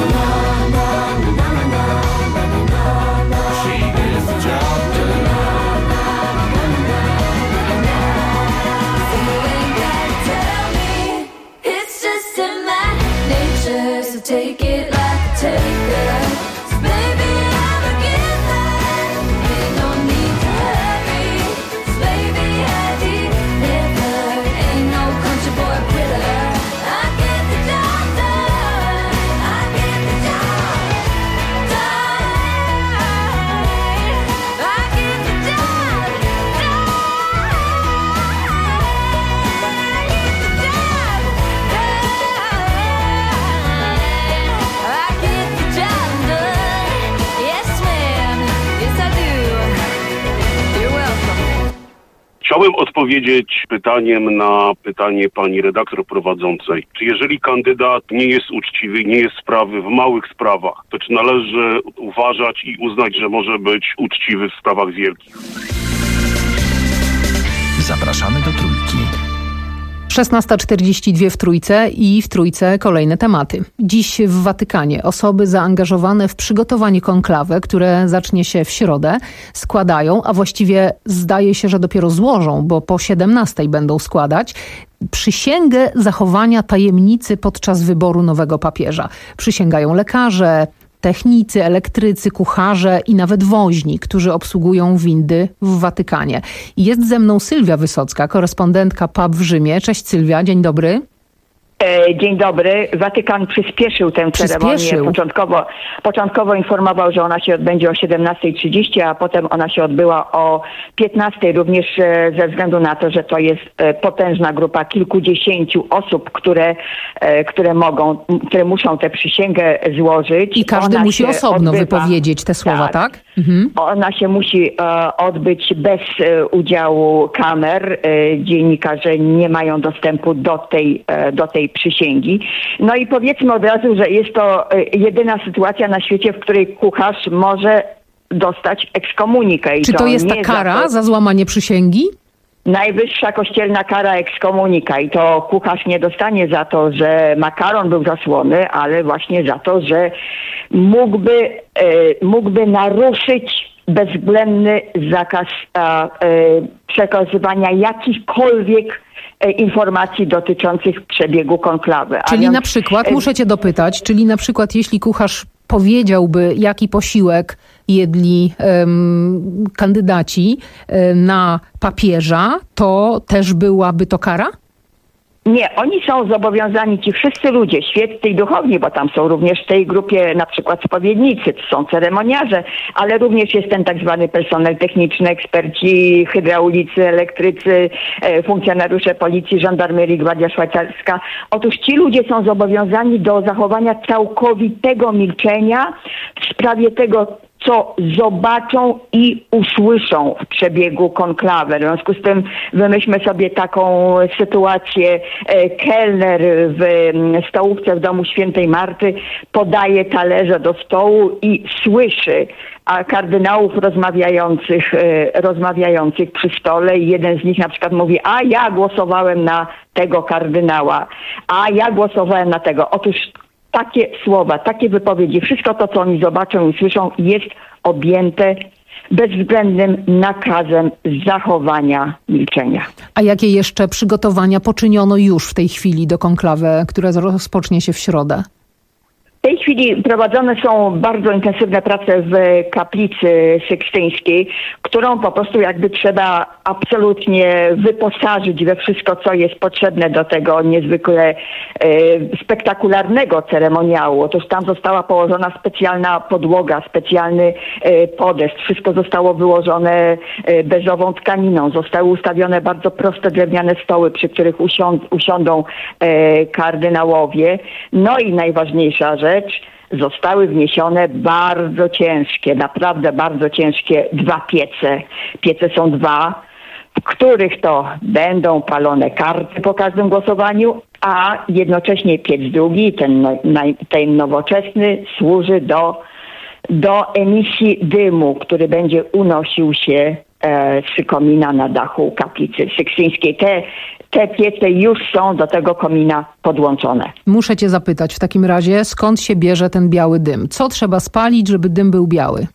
She gets the job done. You ain't gotta tell me, it's just in my nature, so take it like a taker. So baby, I'm a giver, ain't no need to hurry. So baby, I deliver, ain't no country boy quitter. I get the job done. Chciałem odpowiedzieć pytaniem na pytanie pani redaktor prowadzącej. Czy jeżeli kandydat nie jest uczciwy, nie jest sprawy w małych sprawach, to czy należy uważać i uznać, że może być uczciwy w sprawach wielkich? Zapraszamy do Trójki. szesnasta czterdzieści dwa w Trójce i w Trójce kolejne tematy. Dziś w Watykanie osoby zaangażowane w przygotowanie konklawy, które zacznie się w środę, składają, a właściwie zdaje się, że dopiero złożą, bo po siedemnastej będą składać, przysięgę zachowania tajemnicy podczas wyboru nowego papieża. Przysięgają lekarze, technicy, elektrycy, kucharze i nawet woźni, którzy obsługują windy w Watykanie. I jest ze mną Sylwia Wysocka, korespondentka P A B w Rzymie. Cześć Sylwia, dzień dobry. Dzień dobry. Watykan przyspieszył tę ceremonię. Przyspieszył. Początkowo, początkowo informował, że ona się odbędzie o siedemnasta trzydzieści, a potem ona się odbyła o piętnastej, również ze względu na to, że to jest potężna grupa kilkudziesięciu osób, które, które mogą, które muszą tę przysięgę złożyć. I każdy ona musi osobno odbywa, wypowiedzieć te słowa, tak? tak? Mhm. Ona się musi e, odbyć bez e, udziału kamer. E, dziennikarze nie mają dostępu do tej, e, do tej przysięgi. No i powiedzmy od razu, że jest to e, jedyna sytuacja na świecie, w której kucharz może dostać ekskomunikę. I Czy to, to jest ta kara za, to... za złamanie przysięgi? Najwyższa kościelna kara ekskomunika i to kucharz nie dostanie za to, że makaron był zasłony, ale właśnie za to, że mógłby, e, mógłby naruszyć bezwzględny zakaz e, e, przekazywania jakichkolwiek e, informacji dotyczących przebiegu konklawy. Czyli więc, na przykład, e, muszę cię dopytać, czyli na przykład jeśli kucharz powiedziałby, jaki posiłek jedli um, kandydaci um, na papieża, to też byłaby to kara? Nie, oni są zobowiązani, ci wszyscy ludzie, świeccy i duchowni, bo tam są również w tej grupie na przykład spowiednicy, to są ceremoniarze, ale również jest ten tak zwany personel techniczny, eksperci, hydraulicy, elektrycy, e, funkcjonariusze policji, żandarmerii, Gwardia Szwajcarska. Otóż ci ludzie są zobowiązani do zachowania całkowitego milczenia w sprawie tego, co zobaczą i usłyszą w przebiegu konklawy. W związku z tym wymyślmy sobie taką sytuację. Kelner w stołówce w domu Świętej Marty podaje talerze do stołu i słyszy a kardynałów rozmawiających, rozmawiających przy stole i jeden z nich na przykład mówi, a ja głosowałem na tego kardynała, a ja głosowałem na tego. Otóż takie słowa, takie wypowiedzi, wszystko to, co oni zobaczą i słyszą, jest objęte bezwzględnym nakazem zachowania milczenia. A jakie jeszcze przygotowania poczyniono już w tej chwili do konklawy, która rozpocznie się w środę? W tej chwili prowadzone są bardzo intensywne prace w kaplicy sykstyńskiej, którą po prostu jakby trzeba absolutnie wyposażyć we wszystko, co jest potrzebne do tego niezwykle e, spektakularnego ceremoniału. Otóż tam została położona specjalna podłoga, specjalny e, podest. Wszystko zostało wyłożone e, beżową tkaniną. Zostały ustawione bardzo proste drewniane stoły, przy których usiąd- usiądą e, kardynałowie. No i najważniejsza rzecz, zostały wniesione bardzo ciężkie, naprawdę bardzo ciężkie dwa piece. Piece są dwa, w których to będą palone karty po każdym głosowaniu, a jednocześnie piec drugi, ten, ten nowoczesny, służy do, do emisji dymu, który będzie unosił się e, z komina na dachu kaplicy sykstyńskiej. Te Te piece już są do tego komina podłączone. Muszę cię zapytać w takim razie, skąd się bierze ten biały dym? Co trzeba spalić, żeby dym był biały?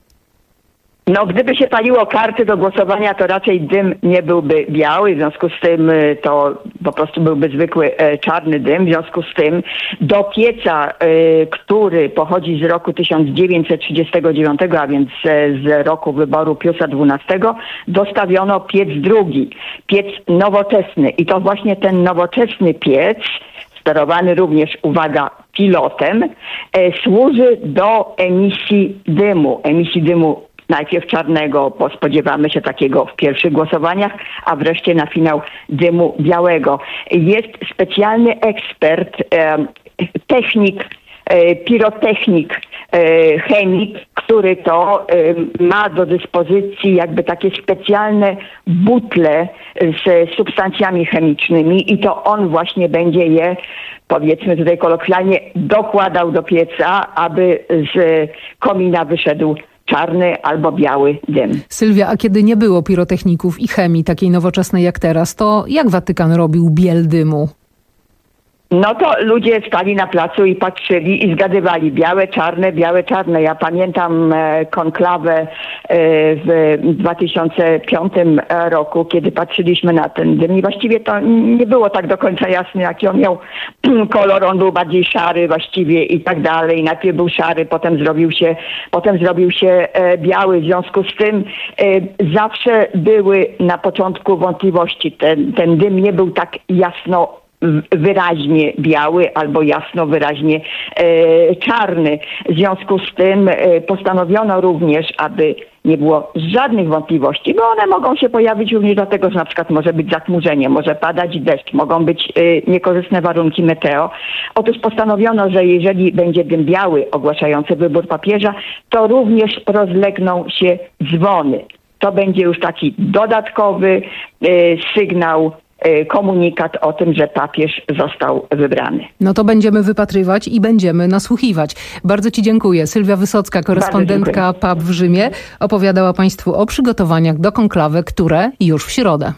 No, gdyby się paliło karty do głosowania, to raczej dym nie byłby biały, w związku z tym to po prostu byłby zwykły e, czarny dym. W związku z tym do pieca, e, który pochodzi z roku tysiąc dziewięćset trzydziestego dziewiątego, a więc e, z roku wyboru Piusa dwunastego, dostawiono piec drugi, piec nowoczesny. I to właśnie ten nowoczesny piec, sterowany również, uwaga, pilotem, e, służy do emisji dymu, emisji dymu najpierw czarnego, bo spodziewamy się takiego w pierwszych głosowaniach, a wreszcie na finał dymu białego. Jest specjalny ekspert, e, technik, e, pirotechnik, e, chemik, który to e, ma do dyspozycji jakby takie specjalne butle z substancjami chemicznymi i to on właśnie będzie je, powiedzmy tutaj kolokwialnie, dokładał do pieca, aby z komina wyszedł czarny albo biały dym. Sylwia, a kiedy nie było pirotechników i chemii takiej nowoczesnej jak teraz, to jak Watykan robił biel dymu? No to ludzie stali na placu i patrzyli i zgadywali białe, czarne, białe, czarne. Ja pamiętam e, konklawę e, w dwa tysiące piątym roku, kiedy patrzyliśmy na ten dym i właściwie to nie było tak do końca jasne, jaki on miał kolor. On był bardziej szary właściwie i tak dalej. Najpierw był szary, potem zrobił się, potem zrobił się e, biały. W związku z tym e, zawsze były na początku wątpliwości. Ten, ten dym nie był tak jasno wyraźnie biały albo jasno wyraźnie e, czarny. W związku z tym e, postanowiono również, aby nie było żadnych wątpliwości, bo one mogą się pojawić również dlatego, że na przykład może być zachmurzenie, może padać deszcz, mogą być y, niekorzystne warunki meteo. Otóż postanowiono, że jeżeli będzie dym biały ogłaszający wybór papieża, to również rozlegną się dzwony. To będzie już taki dodatkowy y, sygnał, komunikat o tym, że papież został wybrany. No to będziemy wypatrywać i będziemy nasłuchiwać. Bardzo Ci dziękuję. Sylwia Wysocka, korespondentka P A P w Rzymie, opowiadała Państwu o przygotowaniach do konklawy, które już w środę.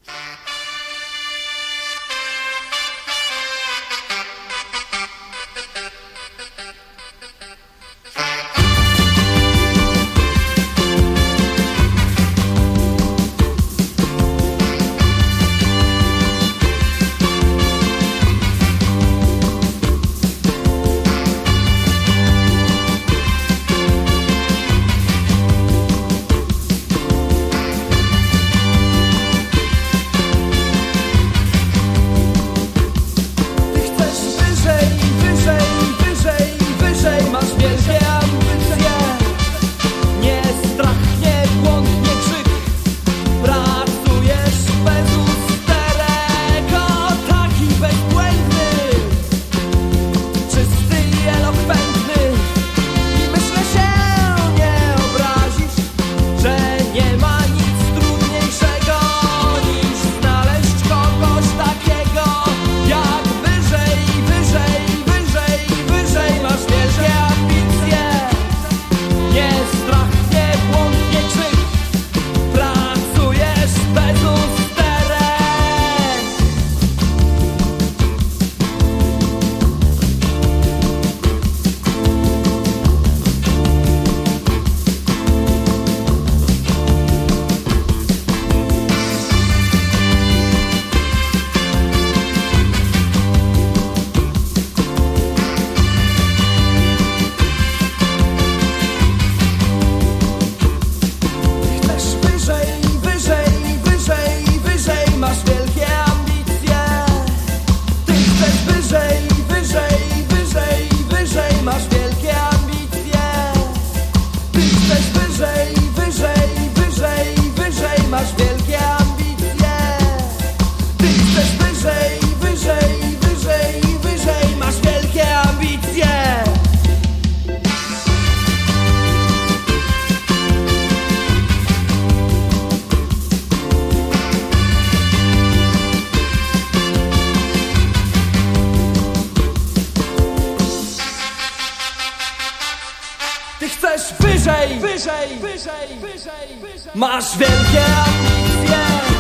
Masz wielkie ambicje,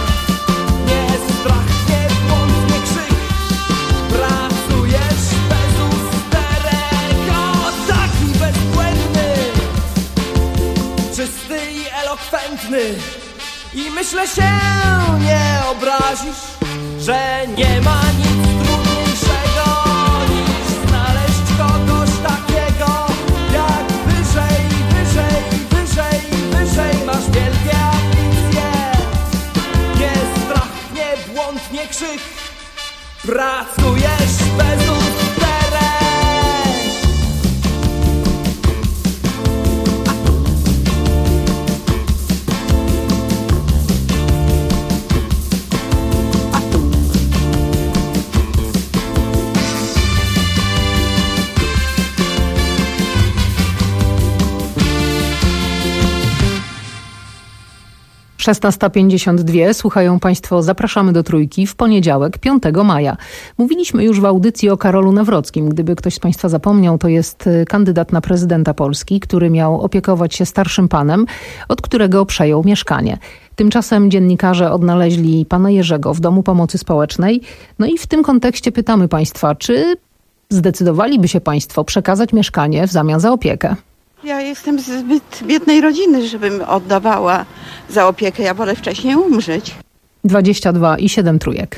nie strach, nie błąd, nie krzyk. Pracujesz bez usterek, o taki bezbłędny, czysty i elokwentny. I myślę się nie obrazisz, że nie ma nic trudniejszego niż znaleźć kogoś takiego, jak wyżej, wyżej, wyżej, wyżej. Masz wielkie ambicje, nie strach, nie błąd, nie krzyk. Pracujesz bez usterek. szesnasta pięćdziesiąt dwa. Słuchają Państwo Zapraszamy do Trójki w poniedziałek, piątego maja. Mówiliśmy już w audycji o Karolu Nawrockim. Gdyby ktoś z Państwa zapomniał, to jest kandydat na prezydenta Polski, który miał opiekować się starszym panem, od którego przejął mieszkanie. Tymczasem dziennikarze odnaleźli pana Jerzego w Domu Pomocy Społecznej. No i w tym kontekście pytamy Państwa, czy zdecydowaliby się Państwo przekazać mieszkanie w zamian za opiekę? Ja jestem z zbyt biednej rodziny, żebym oddawała za opiekę. Ja wolę wcześniej umrzeć. dwadzieścia dwa i siedem trójek.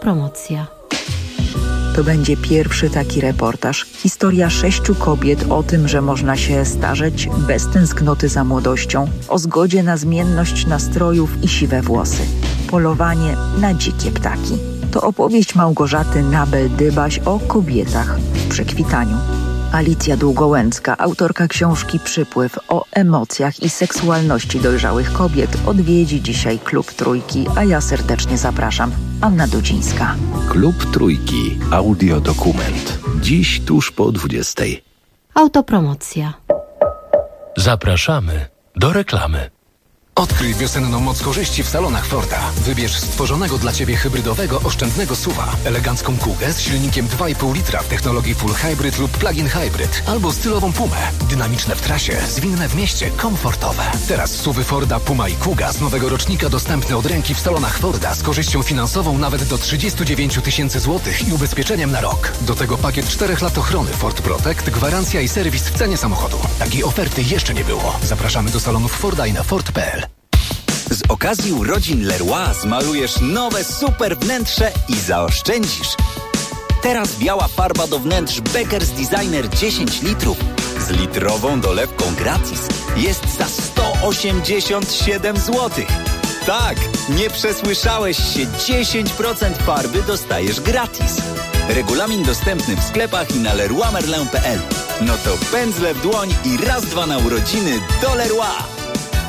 Autopromocja. To będzie pierwszy taki reportaż. Historia sześciu kobiet o tym, że można się starzeć bez tęsknoty za młodością, o zgodzie na zmienność nastrojów i siwe włosy. Polowanie na dzikie ptaki. To opowieść Małgorzaty Nabel-Dybaś o kobietach w przekwitaniu. Alicja Długołęcka, autorka książki Przypływ o emocjach i seksualności dojrzałych kobiet, odwiedzi dzisiaj Klub Trójki, a ja serdecznie zapraszam. Anna Dudzińska. Klub Trójki. Audiodokument. Dziś tuż po dwudziestej. Autopromocja. Zapraszamy do reklamy. Odkryj wiosenną moc korzyści w salonach Forda. Wybierz stworzonego dla Ciebie hybrydowego, oszczędnego S U V-a, elegancką Kugę z silnikiem dwa i pół litra w technologii Full Hybrid lub Plug-in Hybrid, albo stylową Pumę. Dynamiczne w trasie, zwinne w mieście, komfortowe. Teraz S U V-y Forda Puma i Kuga z nowego rocznika dostępne od ręki w salonach Forda z korzyścią finansową nawet do trzydzieści dziewięć tysięcy złotych i ubezpieczeniem na rok. Do tego pakiet czterech lat ochrony Ford Protect, gwarancja i serwis w cenie samochodu. Takiej oferty jeszcze nie było. Zapraszamy do salonów Forda i na Ford kropka p l. Z okazji urodzin Leroy zmalujesz nowe super wnętrze i zaoszczędzisz. Teraz biała farba do wnętrz Beckers Designer dziesięć litrów z litrową dolewką gratis jest za sto osiemdziesiąt siedem złotych. Tak, nie przesłyszałeś się, dziesięć procent farby dostajesz gratis. Regulamin dostępny w sklepach i na leroy merlin kropka p l. No to pędzle w dłoń i raz dwa na urodziny do Leroy.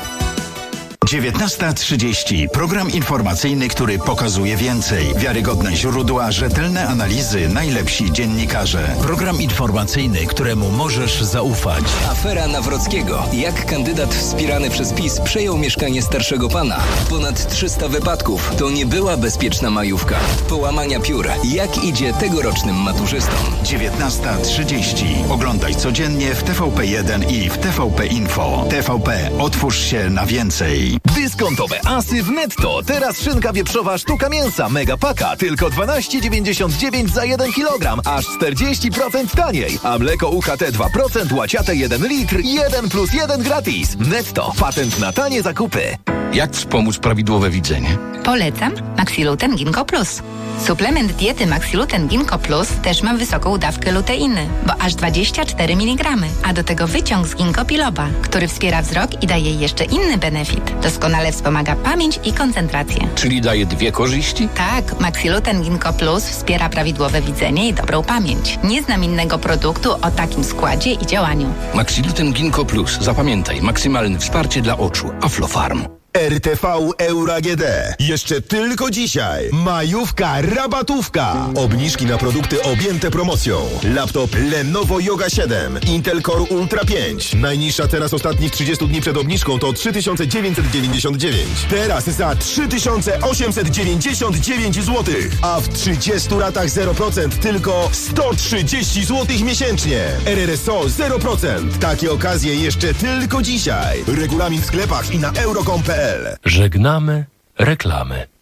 dziewiętnasta trzydzieści. Program informacyjny, który pokazuje więcej. Wiarygodne źródła, rzetelne analizy, najlepsi dziennikarze. Program informacyjny, któremu możesz zaufać. Afera Nawrockiego. Jak kandydat wspierany przez PiS przejął mieszkanie starszego pana. Ponad trzysta wypadków. To nie była bezpieczna majówka. Połamania piór. Jak idzie tegorocznym maturzystom? dziewiętnasta trzydzieści. Oglądaj codziennie w T V P jeden i w T V P Info. T V P. Otwórz się na więcej. Dyskontowe asy w Netto. Teraz szynka wieprzowa sztuka mięsa Mega Paka tylko dwanaście dziewięćdziesiąt dziewięć za jeden kilogram, aż czterdzieści procent taniej. A mleko U H T dwa procent łaciate jeden litr, jeden plus jeden gratis. Netto. Patent na tanie zakupy. Jak wspomóc prawidłowe widzenie? Polecam Maxiluten Ginkgo Plus. Suplement diety Maxiluten Ginkgo Plus też ma wysoką dawkę luteiny, bo aż dwadzieścia cztery miligramy, a do tego wyciąg z ginkgo biloba, który wspiera wzrok i daje jeszcze inny benefit. Doskonale wspomaga pamięć i koncentrację. Czyli daje dwie korzyści? Tak, Maxiluten Ginkgo Plus wspiera prawidłowe widzenie i dobrą pamięć. Nie znam innego produktu o takim składzie i działaniu. Maxiluten Ginkgo Plus. Zapamiętaj, maksymalne wsparcie dla oczu. Aflofarm. R T V Euro A G D. Jeszcze tylko dzisiaj. Majówka, rabatówka. Obniżki na produkty objęte promocją. Laptop Lenovo Yoga siedem. Intel Core Ultra pięć. Najniższa cena z ostatnich trzydziestu dni przed obniżką to trzy tysiące dziewięćset dziewięćdziesiąt dziewięć. Teraz za trzy tysiące osiemset dziewięćdziesiąt dziewięć złotych. A w trzydziestu ratach zero procent tylko sto trzydzieści złotych miesięcznie. R R S O zero procent. Takie okazje jeszcze tylko dzisiaj. Regulamin w sklepach i na euro kropka p l. Żegnamy reklamy.